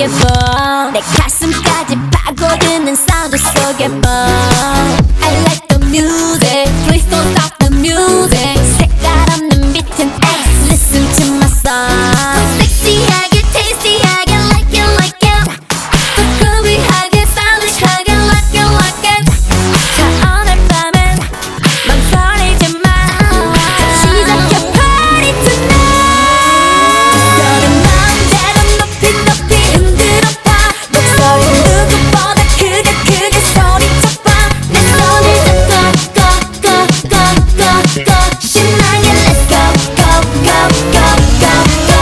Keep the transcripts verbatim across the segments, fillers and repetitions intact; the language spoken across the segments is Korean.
속에 봄 내 가슴까지 파고드는 사운드 속에 봄 I like the music, please don't stop the music. 색깔 없는 비튼 X, listen to my song. 섹시하게, tasty하게, like it, like it. 더 groovy하게, stylish,하게, like it, like it. 자, 오늘 밤은 망설이지 마. 시작해, party tonight. 너는 맘대로 높이 높이 흔들어봐. 목소리 누구보다 크게 크게 소리쳐봐. 내 손을 잡고 go go go go go. 신나게 let's go go go go go go.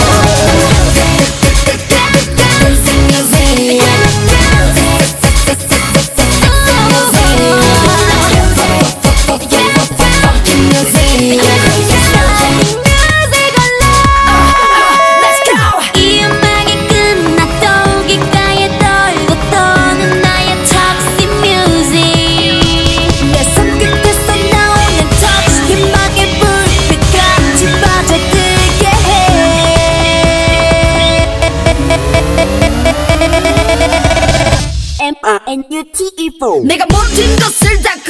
Dancing music. 이 음악이 끝나도 귓가에 돌고 도는 나의 toxic music. 내 손끝에서 나오는 touch, 희망의 불빛같이 빠져들게 해. M I N U T E four. 내가 모든 것을 다